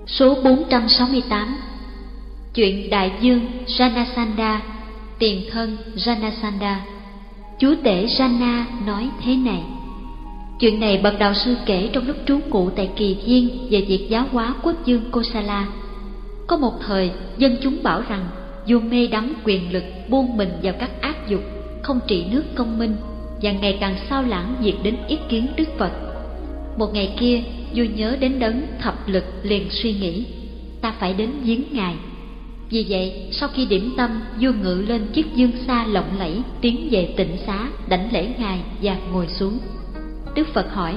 Số 468. Chuyện đại dương Janasandha, tiền thân Janasandha. Chúa tể Jana nói thế này. Chuyện này bậc đạo sư kể trong lúc trú ngụ tại Kỳ Viên về việc giáo hóa quốc vương Kosala. Có một thời, dân chúng bảo rằng vua mê đắm quyền lực, buông mình vào các ác dục, không trị nước công minh và ngày càng sao lãng việc đến ý kiến Đức Phật. Một ngày kia, vua nhớ đến đấng thập lực, liền suy nghĩ, ta phải đến viếng ngài. Vì vậy, sau khi điểm tâm, vua ngự lên chiếc dương xa lộng lẫy, tiến về tịnh xá, đảnh lễ ngài và ngồi xuống. Đức Phật hỏi: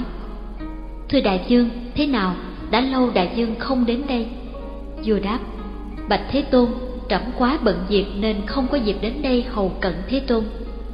Thưa đại vương, thế nào? Đã lâu đại vương không đến đây. Vua đáp: Bạch Thế Tôn, trẫm quá bận việc nên không có dịp đến đây hầu cận Thế Tôn.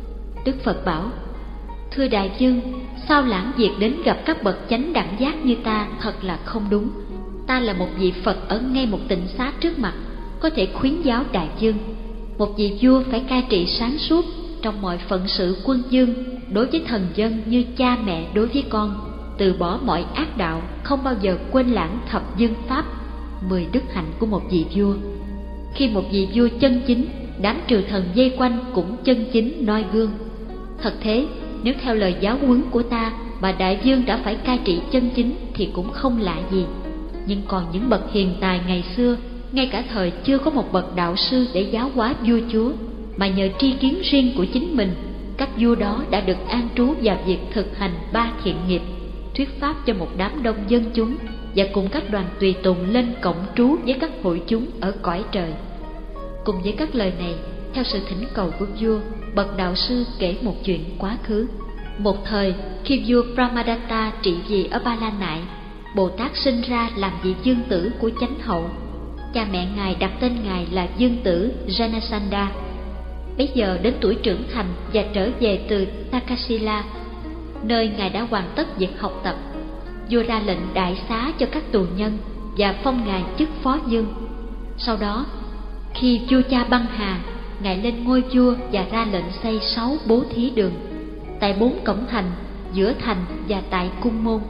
Đức Phật bảo: Thưa đại vương, sao lãng việc đến gặp các bậc chánh đẳng giác như ta thật là không đúng. Ta là một vị Phật ở ngay một tịnh xá trước mặt, có thể khuyến giáo đại vương. Một vị vua phải cai trị sáng suốt trong mọi phận sự quân vương, đối với thần dân như cha mẹ đối với con, từ bỏ mọi ác đạo, không bao giờ quên lãng thập dương pháp, 10 đức hạnh của một vị vua. Khi một vị vua chân chính, đám triều thần vây quanh cũng chân chính noi gương. Thật thế, nếu theo lời giáo huấn của ta mà đại vương đã phải cai trị chân chính thì cũng không lạ gì. Nhưng còn những bậc hiền tài ngày xưa, ngay cả thời chưa có một bậc đạo sư để giáo hóa vua chúa, mà nhờ tri kiến riêng của chính mình, các vua đó đã được an trú vào việc thực hành 3 thiện nghiệp, thuyết pháp cho một đám đông dân chúng và cùng các đoàn tùy tùng lên cộng trú với các hội chúng ở cõi trời. Cùng với các lời này, theo sự thỉnh cầu của vua, bậc đạo sư kể một chuyện quá khứ. Một thời, khi vua Brahmadatta trị vì ở Ba La Nại, Bồ Tát sinh ra làm vị dương tử của chánh hậu. Cha mẹ ngài đặt tên ngài là dương tử Janasandha. Bấy giờ đến tuổi trưởng thành và trở về từ Takasila, nơi ngài đã hoàn tất việc học tập. Vua ra lệnh đại xá cho các tù nhân và phong ngài chức phó vương. Sau đó, khi vua cha băng hà, ngài lên ngôi vua và ra lệnh xây 6 bố thí đường tại 4 cổng thành, giữa thành và tại cung môn.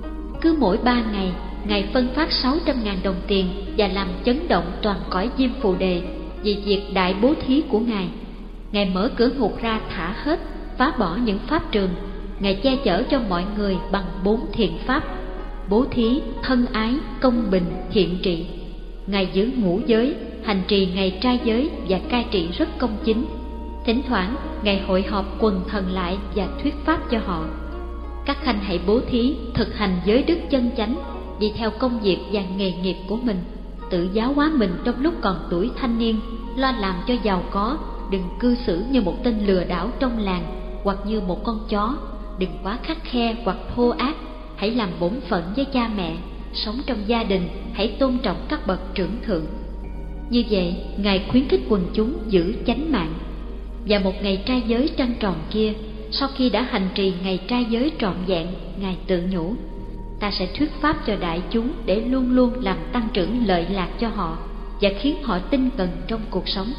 Cứ mỗi 3 ngày, ngài phân phát 600.000 đồng tiền và làm chấn động toàn cõi Diêm Phù Đề vì việc đại bố thí của ngài. Ngài mở cửa ngục ra thả hết, phá bỏ những pháp trường. Ngài che chở cho mọi người bằng 4 thiện pháp: bố thí, thân ái, công bình, thiện trị. Ngài giữ ngũ giới, hành trì ngày trai giới và cai trị rất công chính. Thỉnh thoảng, ngài hội họp quần thần lại và thuyết pháp cho họ. Các khanh hãy bố thí, thực hành giới đức chân chánh, đi theo công việc và nghề nghiệp của mình, tự giáo hóa mình trong lúc còn tuổi thanh niên, lo làm cho giàu có, đừng cư xử như một tên lừa đảo trong làng hoặc như một con chó, đừng quá khắt khe hoặc thô ác, hãy làm bổn phận với cha mẹ, sống trong gia đình, hãy tôn trọng các bậc trưởng thượng. Như vậy, ngài khuyến khích quần chúng giữ chánh mạng. Và một ngày trai giới trăng tròn kia, sau khi đã hành trì ngày trai giới trọn vẹn, ngài tự nhủ: ta sẽ thuyết pháp cho đại chúng để luôn luôn làm tăng trưởng lợi lạc cho họ và khiến họ tinh cần trong cuộc sống.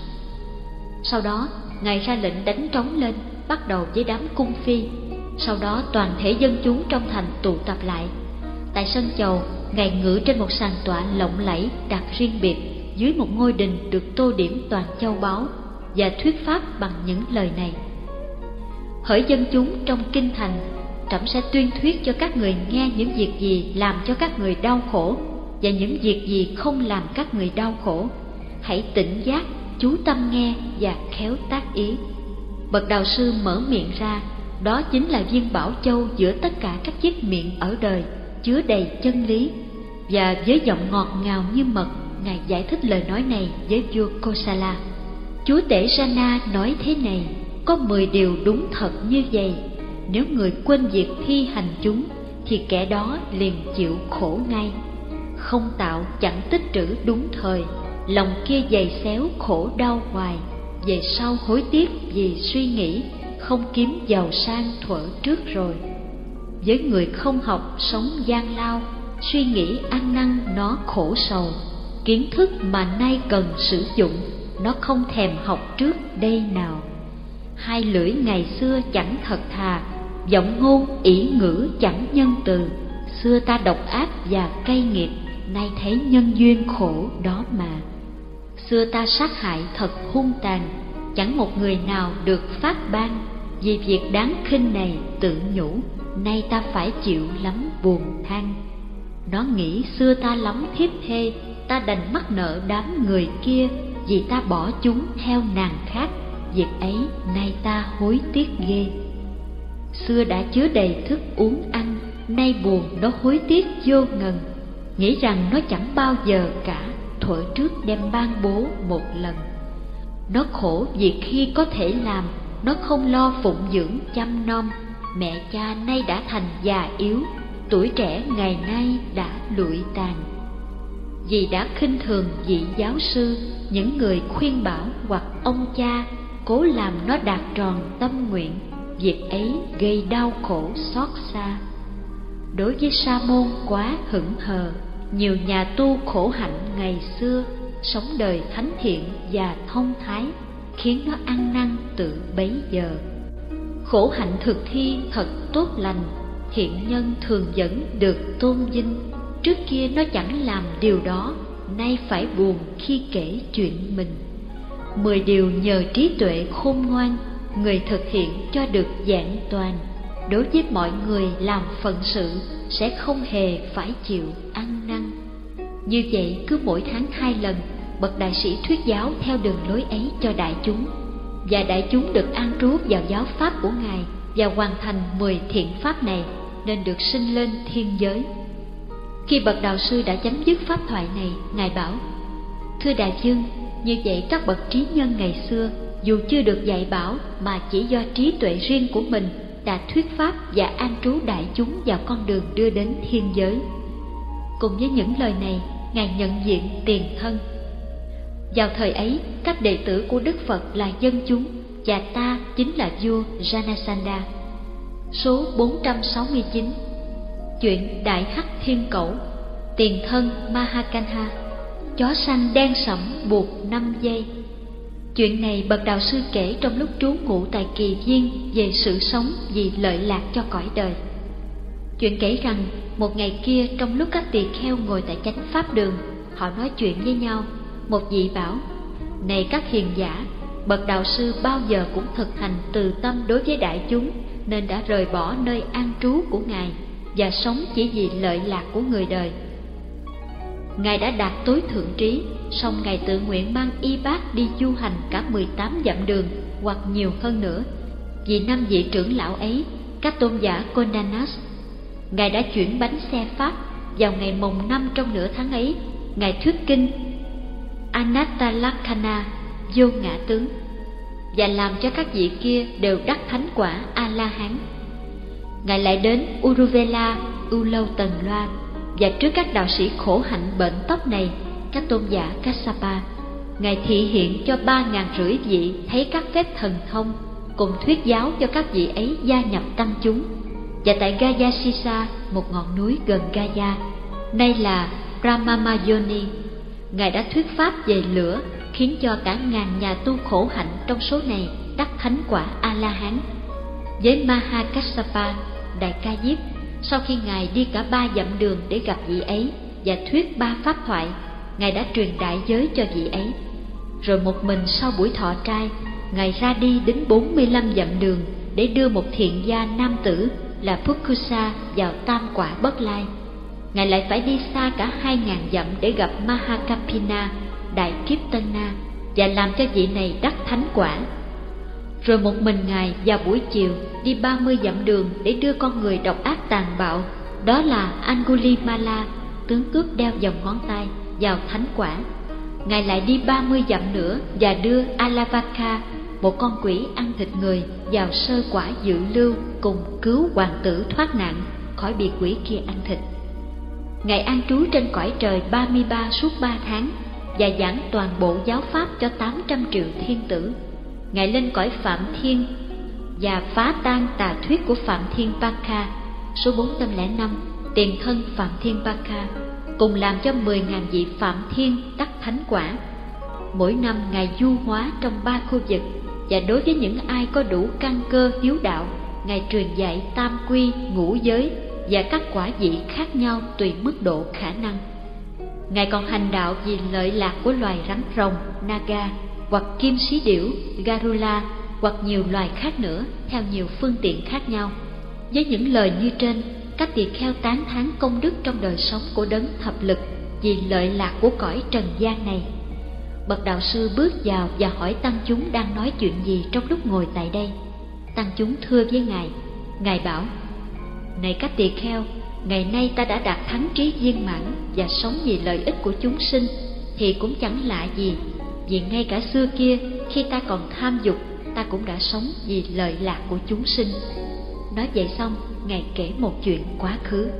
Sau đó, ngài ra lệnh đánh trống lên, bắt đầu với đám cung phi. Sau đó toàn thể dân chúng trong thành tụ tập lại. Tại sân chầu, ngài ngự trên một sàn tọa lộng lẫy đặt riêng biệt dưới một ngôi đình được tô điểm toàn châu báu, và thuyết pháp bằng những lời này: hỡi dân chúng trong kinh thành, trẫm sẽ tuyên thuyết cho các người nghe những việc gì làm cho các người đau khổ và những việc gì không làm các người đau khổ. Hãy tỉnh giác, chú tâm nghe và khéo tác ý. Bậc đạo sư mở miệng ra, đó chính là viên bảo châu giữa tất cả các chiếc miệng ở đời, chứa đầy chân lý. Và với giọng ngọt ngào như mật, ngài giải thích lời nói này với vua Kosala. Chúa tể Jana nói thế này: có 10 điều đúng thật như vậy. Nếu người quên việc thi hành chúng thì kẻ đó liền chịu khổ ngay. Không tạo chẳng tích trữ đúng thời, lòng kia dày xéo khổ đau hoài. Về sau hối tiếc vì suy nghĩ, không kiếm giàu sang thuở trước rồi. Với người không học sống gian lao, suy nghĩ ăn năn nó khổ sầu. Kiến thức mà nay cần sử dụng, nó không thèm học trước đây nào. Hai lưỡi ngày xưa chẳng thật thà, giọng ngôn ỷ ngữ chẳng nhân từ. Xưa ta độc ác và cay nghiệt, nay thấy nhân duyên khổ đó mà. Xưa ta sát hại thật hung tàn, chẳng một người nào được phát ban. Vì việc đáng khinh này tự nhủ, nay ta phải chịu lắm buồn than. Nó nghĩ xưa ta lắm thiếp thê, ta đành mắc nợ đám người kia. Vì ta bỏ chúng theo nàng khác, việc ấy nay ta hối tiếc ghê. Xưa đã chứa đầy thức uống ăn, nay buồn nó hối tiếc vô ngần. Nghĩ rằng nó chẳng bao giờ cả, thuở trước đem ban bố một lần. Nó khổ vì khi có thể làm, nó không lo phụng dưỡng chăm nom. Mẹ cha nay đã thành già yếu, tuổi trẻ ngày nay đã lụi tàn. Vì đã khinh thường vị giáo sư, những người khuyên bảo hoặc ông cha, cố làm nó đạt tròn tâm nguyện. Việc ấy gây đau khổ xót xa. Đối với Sa môn quá hững hờ, nhiều nhà tu khổ hạnh ngày xưa, sống đời thánh thiện và thông thái, khiến nó ăn năn tự bấy giờ. Khổ hạnh thực thi thật tốt lành, thiện nhân thường vẫn được tôn vinh. Trước kia nó chẳng làm điều đó, nay phải buồn khi kể chuyện mình. 10 điều nhờ trí tuệ khôn ngoan, người thực hiện cho được vẹn toàn. Đối với mọi người làm phận sự, sẽ không hề phải chịu ăn năn. Như vậy cứ mỗi tháng 2 lần, bậc đại sĩ thuyết giáo theo đường lối ấy cho đại chúng, và đại chúng được an trú vào giáo pháp của Ngài và hoàn thành 10 thiện pháp này, nên được sinh lên thiên giới. Khi bậc đạo sư đã chấm dứt pháp thoại này, Ngài bảo: Thưa đại dương, như vậy các bậc trí nhân ngày xưa, dù chưa được dạy bảo mà chỉ do trí tuệ riêng của mình đã thuyết pháp và an trú đại chúng vào con đường đưa đến thiên giới. Cùng với những lời này, Ngài nhận diện tiền thân. Vào thời ấy, các đệ tử của Đức Phật là dân chúng, và ta chính là vua Janasanda. Số 469. Chuyện Đại Hắc Thiên Cẩu. Tiền thân Mahakanha. Chó săn đen sẫm buộc 5 giây. Chuyện này bậc đạo sư kể trong lúc trú ngụ tại Kỳ Viên về sự sống vì lợi lạc cho cõi đời. Chuyện kể rằng một ngày kia, trong lúc các tỳ kheo ngồi tại chánh pháp đường, họ nói chuyện với nhau. Một vị bảo: Này các hiền giả, bậc đạo sư bao giờ cũng thực hành từ tâm đối với đại chúng, nên đã rời bỏ nơi an trú của Ngài và sống chỉ vì lợi lạc của người đời. Ngài đã đạt tối thượng trí, song Ngài tự nguyện mang y bát đi du hành cả 18 dặm đường hoặc nhiều hơn nữa. Vì 5 vị trưởng lão ấy, các tôn giả Kondanas, Ngài đã chuyển bánh xe pháp. Vào ngày mồng 5 trong nửa tháng ấy, Ngài thuyết kinh Anattalakkhana vô ngã tướng, và làm cho các vị kia đều đắc thánh quả A-la-hán. Ngài lại đến Uruvela, U Lâu Tần Loa, và trước các đạo sĩ khổ hạnh bệnh tóc này, các tôn giả Kassapa, Ngài thị hiện cho 3.500 vị thấy các phép thần thông, cùng thuyết giáo cho các vị ấy gia nhập tăng chúng. Và tại Gaya Sisa, một ngọn núi gần Gaya, nay là Brahmamayoni, Ngài đã thuyết pháp về lửa, khiến cho cả ngàn nhà tu khổ hạnh trong số này đắc thánh quả A-la-hán. Với Mahakassapa, Đại Ca Diếp, sau khi Ngài đi cả 3 dặm đường để gặp vị ấy và thuyết 3 pháp thoại, Ngài đã truyền đại giới cho vị ấy. Rồi một mình sau buổi thọ trai, Ngài ra đi đến 45 dặm đường để đưa một thiện gia nam tử là Pukkusa vào tam quả bất lai. Ngài lại phải đi xa cả 2.000 dặm để gặp Mahakapina, Đại Kiếp Tân Na, và làm cho vị này đắc thánh quả. Rồi một mình Ngài vào buổi chiều đi 30 dặm đường để đưa con người độc ác tàn bạo, đó là Angulimala, tướng cướp đeo vòng ngón tay, vào thánh quả. Ngài lại đi 30 dặm nữa và đưa Alavaka, một con quỷ ăn thịt người, vào sơ quả dự lưu, cùng cứu hoàng tử thoát nạn khỏi bị quỷ kia ăn thịt. Ngài an trú trên cõi trời 33 suốt 3 tháng và giảng toàn bộ giáo pháp cho 800 triệu thiên tử. Ngài lên cõi Phạm Thiên và phá tan tà thuyết của Phạm Thiên Pakha, số 405, tiền thân Phạm Thiên Pakha, cùng làm cho 10.000 vị Phạm Thiên đắc thánh quả. Mỗi năm Ngài du hóa trong 3 khu vực, và đối với những ai có đủ căn cơ hiếu đạo, Ngài truyền dạy tam quy, ngũ giới và các quả vị khác nhau tùy mức độ khả năng. Ngài còn hành đạo vì lợi lạc của loài rắn rồng Naga, hoặc kim sĩ điểu Garula, hoặc nhiều loài khác nữa theo nhiều phương tiện khác nhau. Với những lời như trên, các tỳ kheo tán thán công đức trong đời sống của đấng thập lực vì lợi lạc của cõi trần gian này. Bậc đạo sư bước vào và hỏi tăng chúng đang nói chuyện gì trong lúc ngồi tại đây. Tăng chúng thưa với Ngài. Ngài bảo: này các tỳ kheo, ngày nay ta đã đạt thắng trí viên mãn và sống vì lợi ích của chúng sinh, thì cũng chẳng lạ gì, vì ngay cả xưa kia khi ta còn tham dục, ta cũng đã sống vì lợi lạc của chúng sinh. Nói vậy xong, Ngài kể một chuyện quá khứ.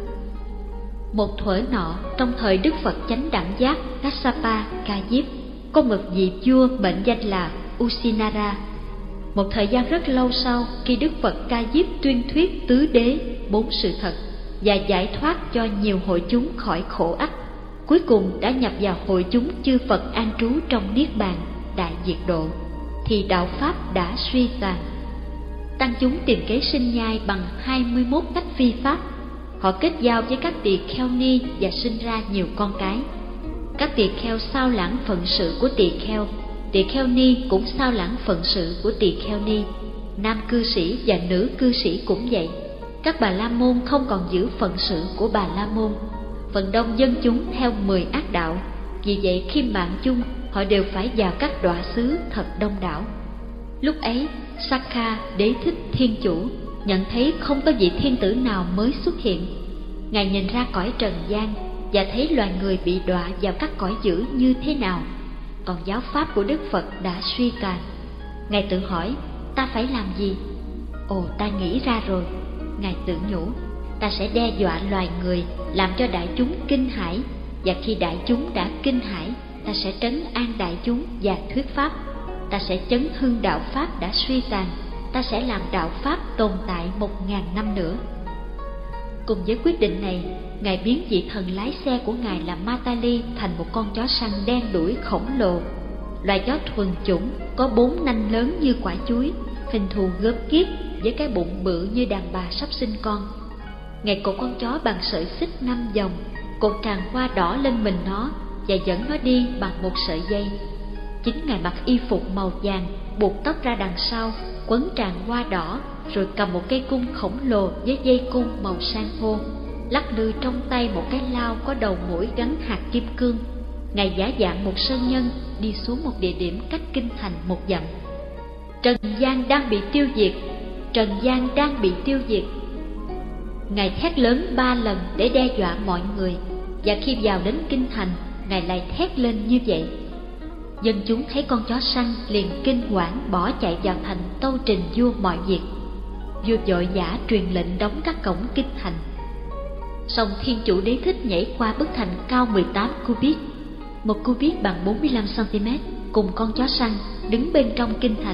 Một thuở nọ, trong thời Đức Phật Chánh Đẳng Giác Kassapa Ca Diếp, có một vị vua mệnh danh là Usinara. Một thời gian rất lâu sau, khi Đức Phật Ca Diếp tuyên thuyết tứ đế, 4 sự thật và giải thoát cho nhiều hội chúng khỏi khổ ách, cuối cùng đã nhập vào hội chúng chư Phật an trú trong Niết Bàn Đại Diệt Độ, thì đạo Pháp đã suy tàn. Tăng chúng tìm kế sinh nhai bằng 21 cách phi pháp. Họ kết giao với các tỳ kheo ni và sinh ra nhiều con cái. Các tỳ kheo sao lãng phận sự của tỳ kheo ni cũng sao lãng phận sự của tỳ kheo ni. Nam cư sĩ và nữ cư sĩ cũng vậy. Các bà la môn không còn giữ phận sự của bà la môn. Phần đông dân chúng theo 10 ác đạo. Vì vậy khi mạng chung, họ đều phải vào các đọa xứ thật đông đảo. Lúc ấy, Sakka Đế Thích Thiên Chủ nhận thấy không có vị thiên tử nào mới xuất hiện. Ngài nhìn ra cõi trần gian và thấy loài người bị đọa vào các cõi dữ như thế nào. Còn giáo pháp của Đức Phật đã suy tàn. Ngài tự hỏi, ta phải làm gì? Ồ, ta nghĩ ra rồi. Ngài tự nhủ, ta sẽ đe dọa loài người, làm cho đại chúng kinh hãi, và khi đại chúng đã kinh hãi, ta sẽ trấn an đại chúng và thuyết pháp. Ta sẽ chấn hưng đạo pháp đã suy tàn. Ta sẽ làm đạo pháp tồn tại 1000 năm nữa. Cùng với quyết định này, Ngài biến vị thần lái xe của Ngài là Matali thành một con chó săn đen đuổi khổng lồ. Loài chó thuần chủng có 4 nanh lớn như quả chuối, hình thù gớm ghiếc với cái bụng bự như đàn bà sắp sinh con. Ngài cột con chó bằng sợi xích 5 vòng, cột tràng hoa đỏ lên mình nó và dẫn nó đi bằng một sợi dây. Chính Ngài mặc y phục màu vàng, buộc tóc ra đằng sau, quấn tràng hoa đỏ, rồi cầm một cây cung khổng lồ với dây cung màu san hô, lắc lư trong tay một cái lao có đầu mũi gắn hạt kim cương. Ngài giả dạng một sơn nhân đi xuống một địa điểm cách kinh thành 1 dặm. Trần gian đang bị tiêu diệt, trần gian đang bị tiêu diệt. Ngài thét lớn 3 lần để đe dọa mọi người, và khi vào đến kinh thành, Ngài lại thét lên như vậy. Dân chúng thấy con chó săn liền kinh hoảng bỏ chạy vào thành tâu trình vua mọi việc. Vua vội vã truyền lệnh đóng các cổng kinh thành. Song Thiên Chủ Đế Thích nhảy qua bức thành cao 18 cubit, 1 cubit bằng 45 cm, cùng con chó săn đứng bên trong kinh thành.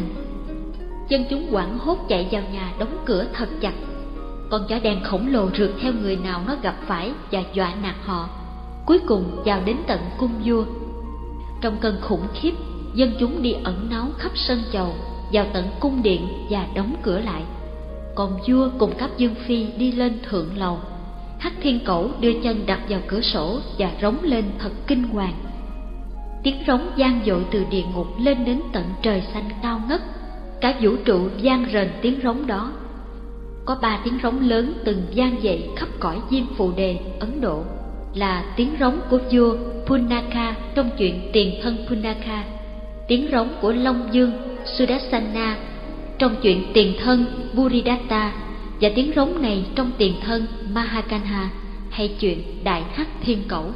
Dân chúng hoảng hốt chạy vào nhà đóng cửa thật chặt. Con chó đen khổng lồ rượt theo người nào nó gặp phải và dọa nạt họ, cuối cùng vào đến tận cung vua. Trong cơn khủng khiếp, dân chúng đi ẩn náu khắp sân chầu, vào tận cung điện và đóng cửa lại. Còn vua cùng các dương phi đi lên thượng lầu. Hắc Thiên Cẩu đưa chân đặt vào cửa sổ và rống lên thật kinh hoàng. Tiếng rống vang dội từ địa ngục lên đến tận trời xanh cao ngất. Cả vũ trụ vang rền tiếng rống đó. Có 3 tiếng rống lớn từng vang dậy khắp cõi Diêm Phù Đề, Ấn Độ, là tiếng rống của vua Punaka trong chuyện Tiền Thân Punaka, tiếng rống của Long Dương Sudarsana trong chuyện Tiền Thân Buridatta, và tiếng rống này trong Tiền Thân Mahakanha hay chuyện Đại Hắc Thiên Cẩu.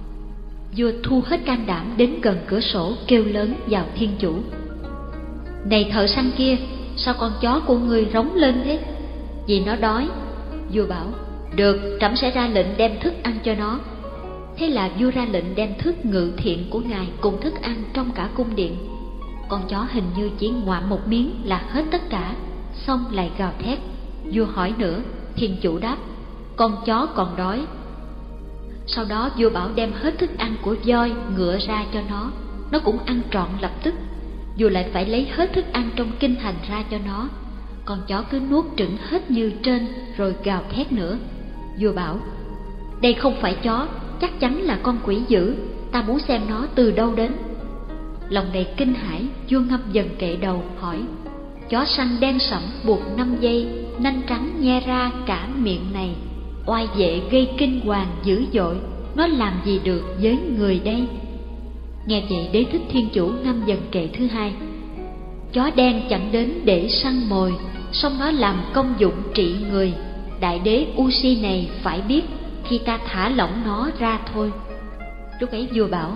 Vua thu hết can đảm đến gần cửa sổ kêu lớn vào Thiên Chủ: này thợ săn kia, sao con chó của ngươi rống lên thế? Vì nó đói. Vua bảo: được, trẫm sẽ ra lệnh đem thức ăn cho nó. Thế là vua ra lệnh đem thức ngự thiện của Ngài cùng thức ăn trong cả cung điện. Con chó hình như chỉ ngoạm một miếng là hết tất cả, xong lại gào thét. Vua hỏi nữa, Thiên Chủ đáp: con chó còn đói. Sau đó vua bảo đem hết thức ăn của voi, ngựa ra cho nó cũng ăn trọn lập tức. Vua lại phải lấy hết thức ăn trong kinh thành ra cho nó. Con chó cứ nuốt trửng hết như trên rồi gào thét nữa. Vua bảo: đây không phải chó, chắc chắn là con quỷ dữ, ta muốn xem nó từ đâu đến. Lòng đầy kinh hãi, vua Ngâm Dần Kệ đầu hỏi: chó săn đen sẫm buộc 5 dây, nanh trắng nhe ra cả miệng này, oai vệ gây kinh hoàng dữ dội, nó làm gì được với người đây? Nghe vậy, Đế Thích Thiên Chủ Ngâm Dần Kệ thứ hai: chó đen chẳng đến để săn mồi, song nó làm công dụng trị người. Đại đế U-si này phải biết, khi ta thả lỏng nó ra thôi. Lúc ấy vua bảo: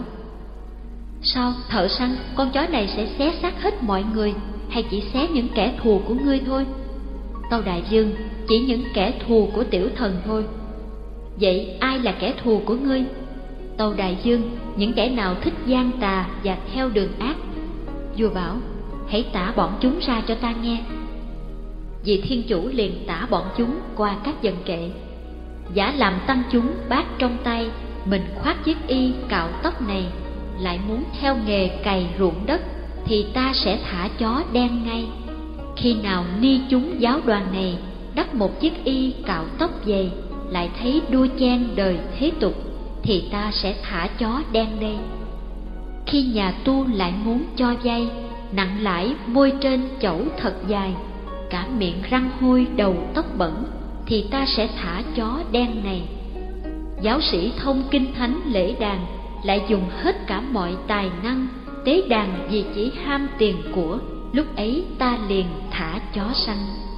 sao thợ săn, con chó này sẽ xé xác hết mọi người, hay chỉ xé những kẻ thù của ngươi thôi? Tâu Đại Dương: chỉ những kẻ thù của tiểu thần thôi. Vậy ai là kẻ thù của ngươi? Tâu Đại Dương: những kẻ nào thích gian tà và theo đường ác. Vua bảo: hãy tả bọn chúng ra cho ta nghe. Vị Thiên Chủ liền tả bọn chúng qua các dần kệ. Giả làm tăng chúng bát trong tay, mình khoác chiếc y cạo tóc này, lại muốn theo nghề cày ruộng đất, thì ta sẽ thả chó đen ngay. Khi nào ni chúng giáo đoàn này đắp một chiếc y cạo tóc về, lại thấy đua chen đời thế tục, thì ta sẽ thả chó đen đây. Khi nhà tu lại muốn cho vay, nặng lãi môi trên chẩu thật dài, cả miệng răng hôi đầu tóc bẩn, thì ta sẽ thả chó đen này. Giáo sĩ thông kinh thánh lễ đàn, lại dùng hết cả mọi tài năng tế đàn vì chỉ ham tiền của, lúc ấy ta liền thả chó săn.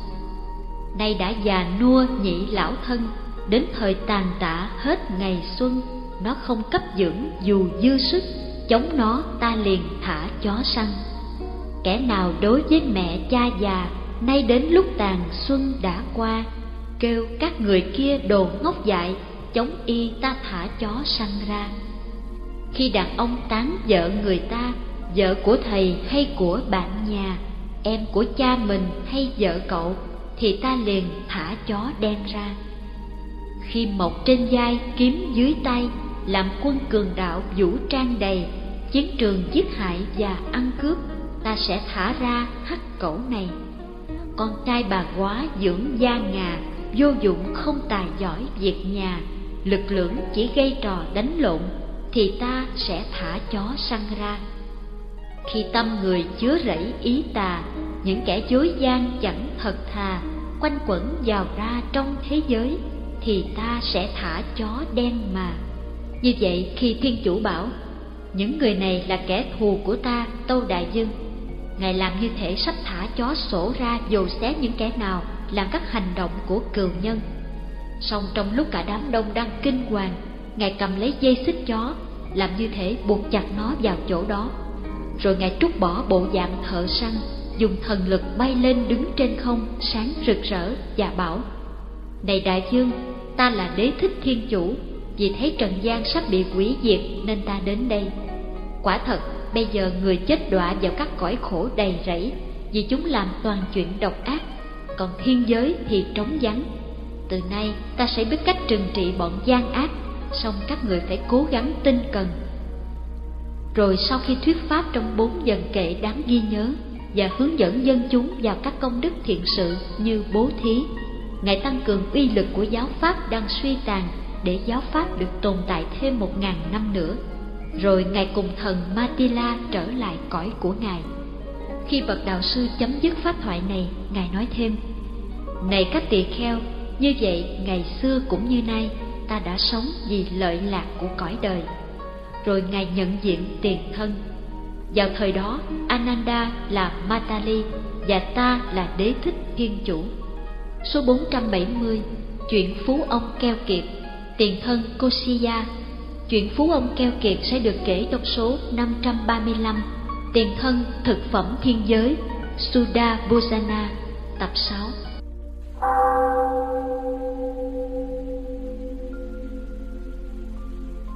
Nay đã già nua nhị lão thân, đến thời tàn tạ hết ngày xuân, nó không cấp dưỡng dù dư sức, chống nó ta liền thả chó săn. Kẻ nào đối với mẹ cha già, nay đến lúc tàn xuân đã qua, kêu các người kia đồ ngốc dại, chống y ta thả chó săn ra. Khi đàn ông tán vợ người ta, vợ của thầy hay của bạn nhà, em của cha mình hay vợ cậu, thì ta liền thả chó đen ra. Khi mộc trên vai kiếm dưới tay, làm quân cường đạo vũ trang đầy, chiến trường giết hại và ăn cướp, ta sẽ thả ra hắc cẩu này. Con trai bà góa dưỡng da ngà, vô dụng không tài giỏi việc nhà, lực lưỡng chỉ gây trò đánh lộn, thì ta sẽ thả chó săn ra. Khi tâm người chứa rẫy ý tà, những kẻ dối gian chẳng thật thà, quanh quẩn vào ra trong thế giới, thì ta sẽ thả chó đen mà. Như vậy khi Thiên Chủ bảo: những người này là kẻ thù của ta, Tâu Đại Dương, Ngài làm như thể sắp thả chó sổ ra dồ xé những kẻ nào làm các hành động của cừu nhân. Song trong lúc cả đám đông đang kinh hoàng, Ngài cầm lấy dây xích chó, làm như thể buộc chặt nó vào chỗ đó. Rồi Ngài trút bỏ bộ dạng thợ săn, dùng thần lực bay lên đứng trên không sáng rực rỡ và bảo: này Đại Dương, ta là Đế Thích Thiên Chủ, vì thấy trần gian sắp bị hủy diệt nên ta đến đây. Quả thật bây giờ người chết đọa vào các cõi khổ đầy rẫy, vì chúng làm toàn chuyện độc ác, còn thiên giới thì trống vắng. Từ nay ta sẽ biết cách trừng trị bọn gian ác, song các người phải cố gắng tinh cần. Rồi sau khi thuyết pháp trong 4 dần kệ đáng ghi nhớ và hướng dẫn dân chúng vào các công đức thiện sự như bố thí, Ngài tăng cường uy lực của giáo pháp đang suy tàn, để giáo pháp được tồn tại thêm 1000 năm nữa. Rồi Ngài cùng thần Matila trở lại cõi của Ngài. Khi bậc đạo sư chấm dứt pháp thoại này, Ngài nói thêm: này các tỳ kheo, như vậy ngày xưa cũng như nay, ta đã sống vì lợi lạc của cõi đời. Rồi Ngài nhận diện tiền thân. Vào thời đó, Ananda là Matali và ta là Đế Thích Thiên Chủ. Số 470, chuyện phú ông keo kiệt, tiền thân Kosiya. Chuyện phú ông keo kiệt sẽ được kể trong số 535, tiền thân thực phẩm thiên giới, Sudha Bhojana, tập 6.